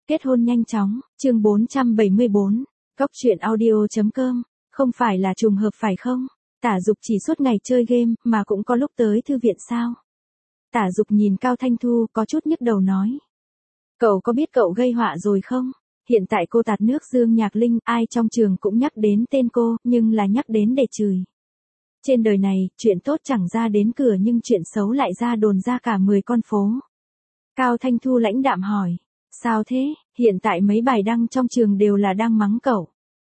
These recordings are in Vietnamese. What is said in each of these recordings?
Kết hôn nhanh chóng, chương 474, Cóc truyện audio.com, không phải là trùng hợp phải không? Tả Dục chỉ suốt ngày chơi game, mà cũng có lúc tới thư viện sao? Tả Dục nhìn Cao Thanh Thu có chút nhức đầu nói. Cậu có biết cậu gây họa rồi không? Hiện tại cô tạt nước Dương Nhạc Linh, ai trong trường cũng nhắc đến tên cô, nhưng là nhắc đến để chửi. Trên đời này, chuyện tốt chẳng ra đến cửa nhưng chuyện xấu lại ra đồn ra cả 10 con phố. Cao Thanh Thu lãnh đạm hỏi. Sao thế, hiện tại mấy bài đăng trong trường đều là đang mắng cậu.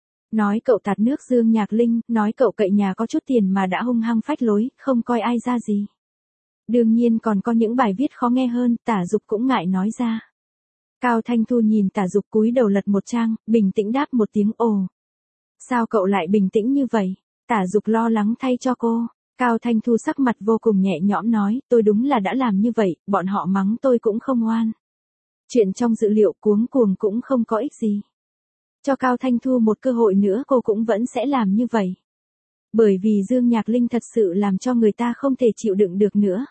Nói cậu tạt nước Dương Nhạc Linh, nói cậu cậy nhà có chút tiền mà đã hung hăng phách lối, không coi ai ra gì. Đương nhiên còn có những bài viết khó nghe hơn, Tả Dục cũng ngại nói ra. Cao Thanh Thu nhìn Tả Dục cúi đầu lật một trang, bình tĩnh đáp một tiếng ồ. Sao cậu lại bình tĩnh như vậy? Tả Dục lo lắng thay cho cô. Cao Thanh Thu sắc mặt vô cùng nhẹ nhõm nói, tôi đúng là đã làm như vậy, bọn họ mắng tôi cũng không oan. Chuyện trong dữ liệu cuống cuồng cũng không có ích gì. Cho Cao Thanh Thu một cơ hội nữa cô cũng vẫn sẽ làm như vậy. Bởi vì Dương Nhạc Linh thật sự làm cho người ta không thể chịu đựng được nữa.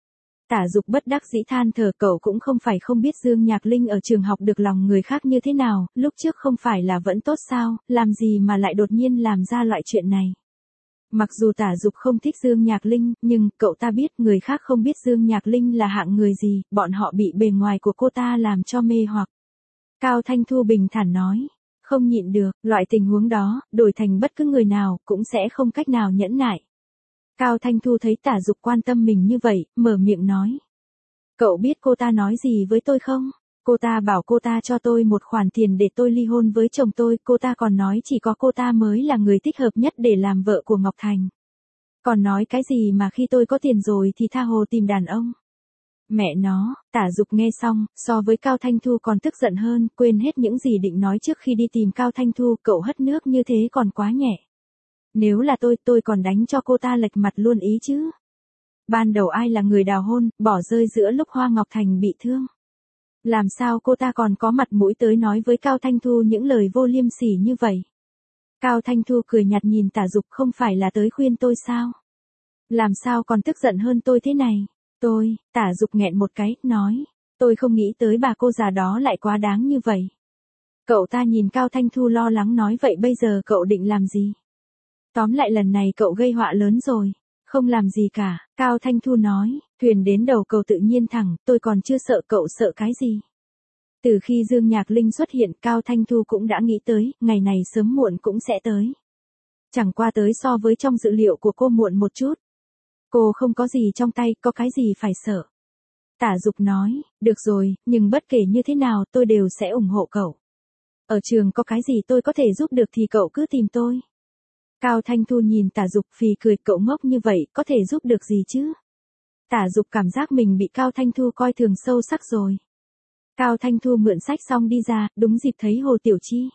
Tả Dục bất đắc dĩ than thở, cậu cũng không phải không biết Dương Nhạc Linh ở trường học được lòng người khác như thế nào, lúc trước không phải là vẫn tốt sao, làm gì mà lại đột nhiên làm ra loại chuyện này. Mặc dù Tả Dục không thích Dương Nhạc Linh, nhưng cậu ta biết người khác không biết Dương Nhạc Linh là hạng người gì, bọn họ bị bề ngoài của cô ta làm cho mê hoặc. Cao Thanh Thu bình thản nói, không nhịn được, loại tình huống đó, đổi thành bất cứ người nào, cũng sẽ không cách nào nhẫn nại. Cao Thanh Thu thấy Tả Dục quan tâm mình như vậy, mở miệng nói. Cậu biết cô ta nói gì với tôi không? Cô ta bảo cô ta cho tôi một khoản tiền để tôi ly hôn với chồng tôi, cô ta còn nói chỉ có cô ta mới là người thích hợp nhất để làm vợ của Ngọc Thành. Còn nói cái gì mà khi tôi có tiền rồi thì tha hồ tìm đàn ông. Mẹ nó, Tả Dục nghe xong, so với Cao Thanh Thu còn tức giận hơn, quên hết những gì định nói trước khi đi tìm Cao Thanh Thu, cậu hất nước như thế còn quá nhẹ. Nếu là tôi còn đánh cho cô ta lệch mặt luôn ý chứ. Ban đầu ai là người đào hôn, bỏ rơi giữa lúc Hoa Ngọc Thành bị thương. Làm sao cô ta còn có mặt mũi tới nói với Cao Thanh Thu những lời vô liêm sỉ như vậy? Cao Thanh Thu cười nhạt nhìn Tả Dục, không phải là tới khuyên tôi sao? Làm sao còn tức giận hơn tôi thế này? Tả Dục nghẹn một cái, nói. Tôi không nghĩ tới bà cô già đó lại quá đáng như vậy. Cậu ta nhìn Cao Thanh Thu lo lắng nói, vậy bây giờ cậu định làm gì? Tóm lại lần này cậu gây họa lớn rồi. Không làm gì cả, Cao Thanh Thu nói, thuyền đến đầu cầu tự nhiên thẳng, tôi còn chưa sợ, cậu sợ cái gì? Từ khi Dương Nhạc Linh xuất hiện, Cao Thanh Thu cũng đã nghĩ tới, ngày này sớm muộn cũng sẽ tới. Chẳng qua tới so với trong dự liệu của cô muộn một chút. Cô không có gì trong tay, có cái gì phải sợ. Tả Dục nói, được rồi, nhưng bất kể như thế nào tôi đều sẽ ủng hộ cậu. Ở trường có cái gì tôi có thể giúp được thì cậu cứ tìm tôi. Cao Thanh Thu nhìn Tả Dục phì cười, cậu ngốc như vậy, có thể giúp được gì chứ? Tả Dục cảm giác mình bị Cao Thanh Thu coi thường sâu sắc rồi. Cao Thanh Thu mượn sách xong đi ra, đúng dịp thấy Hồ Tiểu Chi.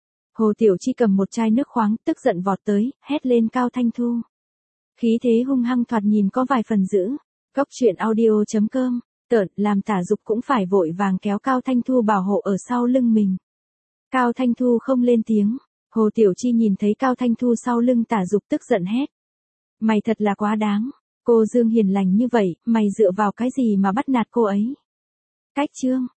Hồ Tiểu Chi cầm một chai nước khoáng, tức giận vọt tới, hét lên Cao Thanh Thu. Khí thế hung hăng thoạt nhìn có vài phần dữ. Cóc truyện audio.com, tợn, làm Tả Dục cũng phải vội vàng kéo Cao Thanh Thu bảo hộ ở sau lưng mình. Cao Thanh Thu không lên tiếng. Hồ Tiểu Chi nhìn thấy Cao Thanh Thu sau lưng Tả Dục tức giận hét. Mày thật là quá đáng. Cô Dương hiền lành như vậy, mày dựa vào cái gì mà bắt nạt cô ấy? Cách chương.